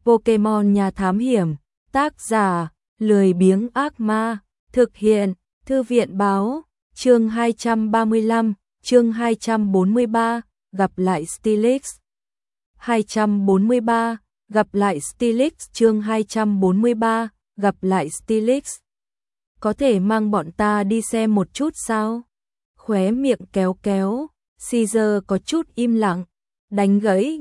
Pokemon nhà thám hiểm, tác giả, lười biếng ác ma, thực hiện, thư viện báo, chương 235, chương 243, gặp lại Steelix. 243, gặp lại Steelix, chương 243, gặp lại Steelix. Có thể mang bọn ta đi xem một chút sao? Khóe miệng kéo kéo, Caesar có chút im lặng, đánh gãy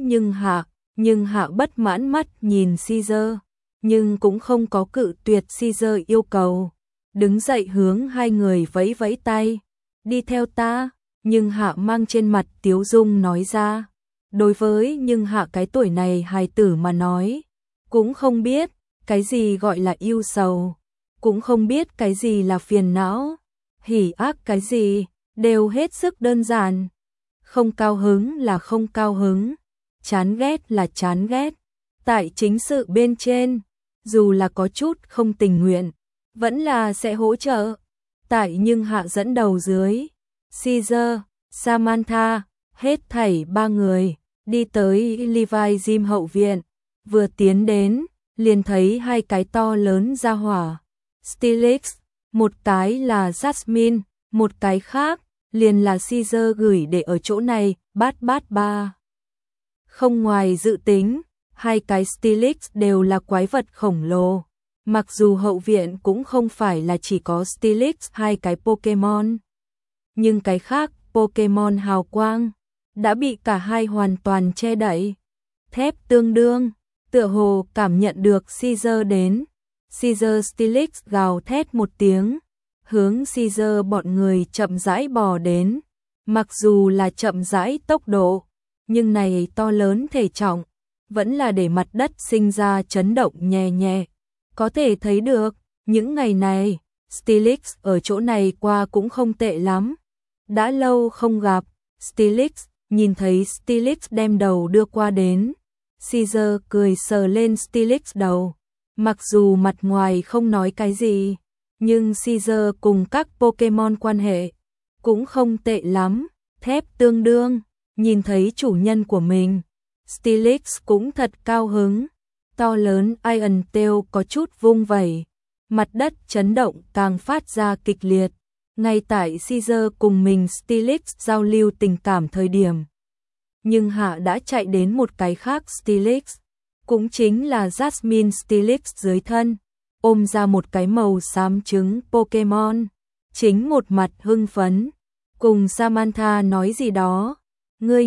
nhưng Hạ bất mãn mắt nhìn Caesar, nhưng cũng không có cự tuyệt Caesar yêu cầu. Đứng dậy hướng hai người vẫy vẫy tay, đi theo ta, nhưng Hạ mang trên mặt tiếu dung nói ra. Đối với nhưng Hạ cái tuổi này hài tử mà nói, cũng không biết cái gì gọi là yêu sầu, cũng không biết cái gì là phiền não, hỉ ác cái gì, đều hết sức đơn giản. Không cao hứng là không cao hứng, chán ghét là chán ghét. Tại chính sự bên trên, dù là có chút không tình nguyện, vẫn là sẽ hỗ trợ. Tại nhưng Hạ dẫn đầu dưới, Caesar, Samantha, hết thảy ba người, đi tới Levi Gym hậu viện. Vừa tiến đến, liền thấy hai cái to lớn ra hỏa. Steelix, một cái là Jasmine, một cái khác, liền là Caesar gửi để ở chỗ này, bát ba. Không ngoài dự tính, hai cái Steelix đều là quái vật khổng lồ. Mặc dù hậu viện cũng không phải là chỉ có Steelix hai cái Pokemon, nhưng cái khác Pokemon hào quang đã bị cả hai hoàn toàn che đậy. Thép tương đương, tựa hồ cảm nhận được Caesar đến. Caesar Steelix gào thét một tiếng, hướng Caesar bọn người chậm rãi bò đến. Mặc dù là chậm rãi tốc độ, nhưng này to lớn thể trọng, vẫn là để mặt đất sinh ra chấn động nhẹ nhẹ. Có thể thấy được, những ngày này, Steelix ở chỗ này qua cũng không tệ lắm. Đã lâu không gặp, Steelix, nhìn thấy Steelix đem đầu đưa qua đến. Caesar cười sờ lên Steelix đầu. Mặc dù mặt ngoài không nói cái gì, nhưng Caesar cùng các Pokemon quan hệ cũng không tệ lắm. Thép tương đương, nhìn thấy chủ nhân của mình, Steelix cũng thật cao hứng. To lớn Iron Tail có chút vung vẩy, mặt đất chấn động càng phát ra kịch liệt. Ngay tại Caesar cùng mình Steelix giao lưu tình cảm thời điểm, nhưng Hạ đã chạy đến một cái khác Steelix, cũng chính là Jasmine Steelix dưới thân, ôm ra một cái màu xám trứng Pokemon, chính một mặt hưng phấn, cùng Samantha nói gì đó. Ngươi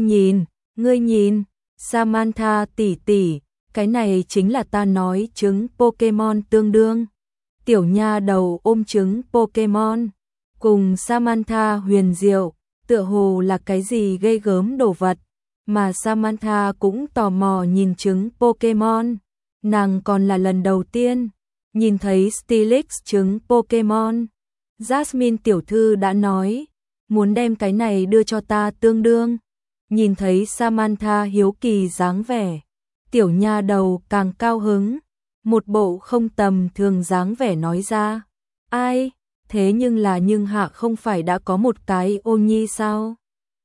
nhìn, Samantha tỷ tỷ, cái này chính là ta nói trứng Pokemon tương đương. Tiểu nha đầu ôm trứng Pokemon, cùng Samantha huyền diệu, tựa hồ là cái gì ghê gớm đồ vật, mà Samantha cũng tò mò nhìn trứng Pokemon. Nàng còn là lần đầu tiên nhìn thấy Steelix trứng Pokemon. Jasmine tiểu thư đã nói, muốn đem cái này đưa cho ta tương đương. Nhìn thấy Samantha hiếu kỳ dáng vẻ, tiểu nha đầu càng cao hứng, một bộ không tầm thường dáng vẻ nói ra. Ai, thế nhưng Hạ không phải đã có một cái ô nhi sao?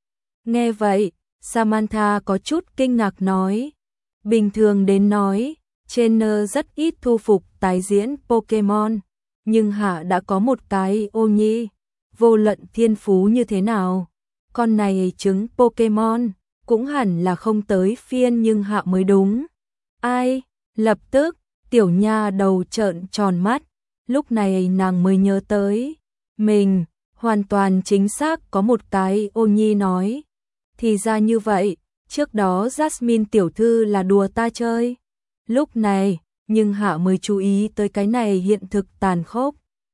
Nghe vậy, Samantha có chút kinh ngạc nói. Bình thường đến nói, trainer rất ít thu phục tái diễn Pokemon, nhưng Hạ đã có một cái ô nhi, vô luận thiên phú như thế nào, con này trứng Pokemon cũng hẳn là không tới phiên nhưng Hạ mới đúng. Ai? Lập tức, tiểu nha đầu trợn tròn mắt, lúc này nàng mới nhớ tới, mình hoàn toàn chính xác có một cái ô nhi nói. Thì ra như vậy, trước đó Jasmine tiểu thư là đùa ta chơi. Lúc này, nhưng Hạ mới chú ý tới cái này hiện thực tàn khốc.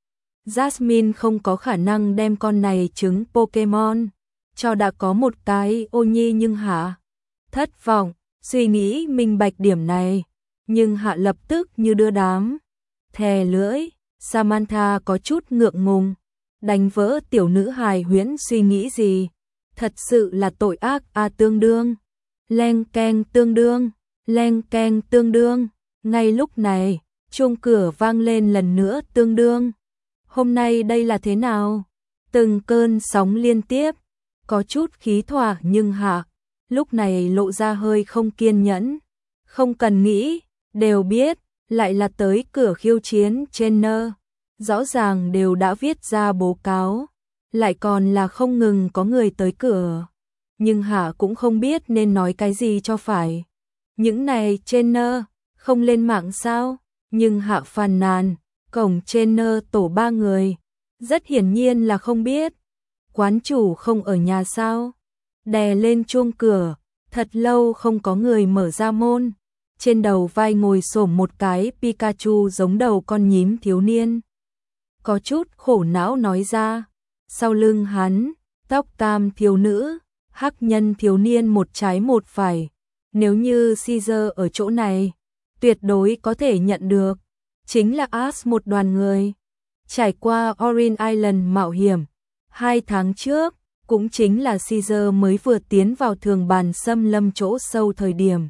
Jasmine không có khả năng đem con này trứng Pokemon cho đã có một cái ô nhi, nhưng Hạ thất vọng, suy nghĩ minh bạch điểm này, nhưng Hạ lập tức như đưa đám thè lưỡi. Samantha có chút ngượng ngùng, đánh vỡ tiểu nữ hài huyễn suy nghĩ gì. Thật sự là tội ác a. Tương đương, leng keng tương đương, leng keng tương đương. Ngay lúc này, chuông cửa vang lên lần nữa. Tương đương, hôm nay đây là thế nào? Từng cơn sóng liên tiếp, có chút khí thỏa, nhưng Hạ lúc này lộ ra hơi không kiên nhẫn. Không cần nghĩ, đều biết, lại là tới cửa khiêu chiến trainer. Rõ ràng đều đã viết ra báo cáo, lại còn là không ngừng có người tới cửa. Nhưng Hạ cũng không biết nên nói cái gì cho phải. Những này trainer, không lên mạng sao? Nhưng Hạ phàn nàn, cổng trainer tổ 3 người. Rất hiển nhiên là không biết. Quán chủ không ở nhà sao? Đè lên chuông cửa, thật lâu không có người mở ra môn. Trên đầu vai ngồi xổm một cái Pikachu giống đầu con nhím thiếu niên. Có chút khổ não nói ra. Sau lưng hắn, tóc tam thiếu nữ, hắc nhân thiếu niên một trái một phải. Nếu như Caesar ở chỗ này, tuyệt đối có thể nhận được. Chính là Ash một đoàn người. Trải qua Orange Island mạo hiểm, 2 tháng trước, cũng chính là Caesar mới vừa tiến vào thường bàn xâm lâm chỗ sâu thời điểm.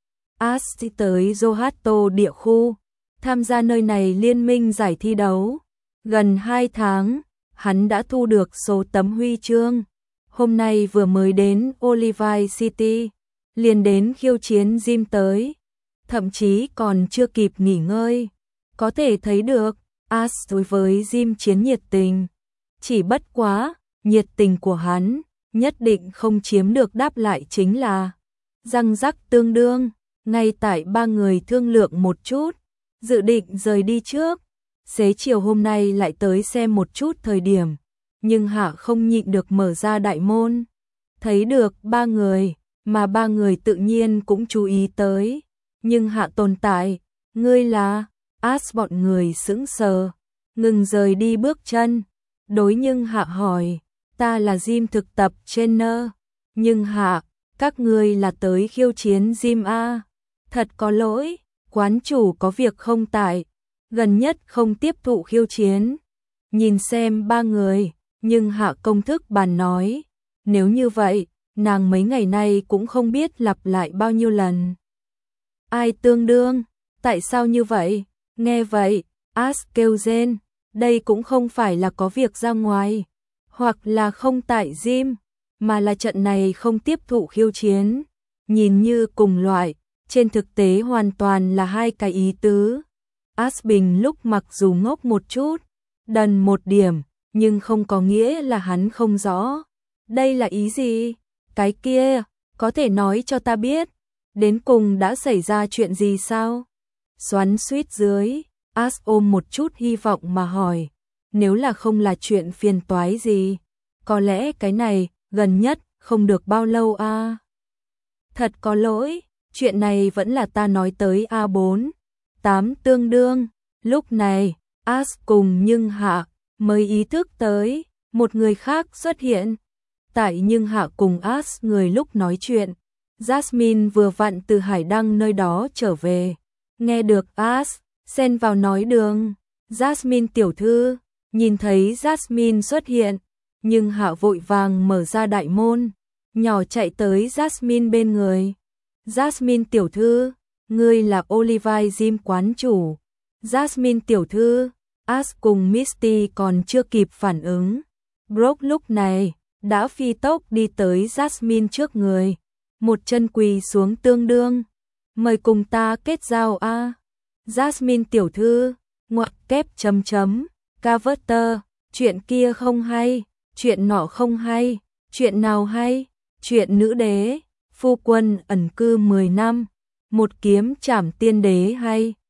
Ash tới Johto địa khu, tham gia nơi này liên minh giải thi đấu. Gần 2 tháng, hắn đã thu được số tấm huy chương. Hôm nay vừa mới đến Olivine City, liền đến khiêu chiến gym tới. Thậm chí còn chưa kịp nghỉ ngơi. Có thể thấy được, Ash đối với gym chiến nhiệt tình. Chỉ bất quá, nhiệt tình của hắn, nhất định không chiếm được đáp lại chính là răng rắc tương đương. Ngay tại 3 người thương lượng một chút, dự định rời đi trước. Xế chiều hôm nay lại tới xem một chút thời điểm, nhưng Hạ không nhịn được mở ra đại môn. Thấy được 3 người, mà 3 người tự nhiên cũng chú ý tới. Nhưng Hạ tồn tại, ngươi là, Ash bọn người sững sờ, ngừng rời đi bước chân. Đối nhưng Hạ hỏi, ta là gym thực tập trainer. Nhưng Hạ, các ngươi là tới khiêu chiến gym A. Thật có lỗi, quán chủ có việc không tại, gần nhất không tiếp thụ khiêu chiến. Nhìn xem 3 người, nhưng Hạ công thức bàn nói, nếu như vậy, nàng mấy ngày nay cũng không biết lặp lại bao nhiêu lần. Ai tương đương, tại sao như vậy? Nghe vậy, Ash kêu rên, đây cũng không phải là có việc ra ngoài, hoặc là không tại gym, mà là trận này không tiếp thụ khiêu chiến. Nhìn như cùng loại, trên thực tế hoàn toàn là hai cái ý tứ. Ash Bình lúc mặc dù ngốc một chút, đần một điểm, nhưng không có nghĩa là hắn không rõ. Đây là ý gì? Cái kia, có thể nói cho ta biết, đến cùng đã xảy ra chuyện gì sao? Xoắn xuýt dưới, Ash ôm một chút hy vọng mà hỏi, nếu là không là chuyện phiền toái gì, có lẽ cái này, gần nhất, không được bao lâu a. Thật có lỗi, chuyện này vẫn là ta nói tới A4, 8 tương đương. Lúc này, Ash cùng Nhưng Hạ mới ý thức tới, một người khác xuất hiện. Tại Nhưng Hạ cùng Ash người lúc nói chuyện, Jasmine vừa vặn từ Hải Đăng nơi đó trở về. Nghe được Ash, xen vào nói đường, Jasmine tiểu thư, nhìn thấy Jasmine xuất hiện, Nhưng Hạ vội vàng mở ra đại môn, nhỏ chạy tới Jasmine bên người. Jasmine tiểu thư, ngươi là Olivine Gym quán chủ. Jasmine tiểu thư, Ash cùng Misty còn chưa kịp phản ứng. Brock lúc này đã phi tốc đi tới Jasmine trước người, một chân quỳ xuống tương đương. Mời cùng ta kết giao a. Jasmine tiểu thư, ngoặc kép chấm chấm, Carter, chuyện kia không hay, chuyện nọ không hay, chuyện nào hay, chuyện nữ đế, phu quân ẩn cư 10 năm, một kiếm trảm tiên đế hay.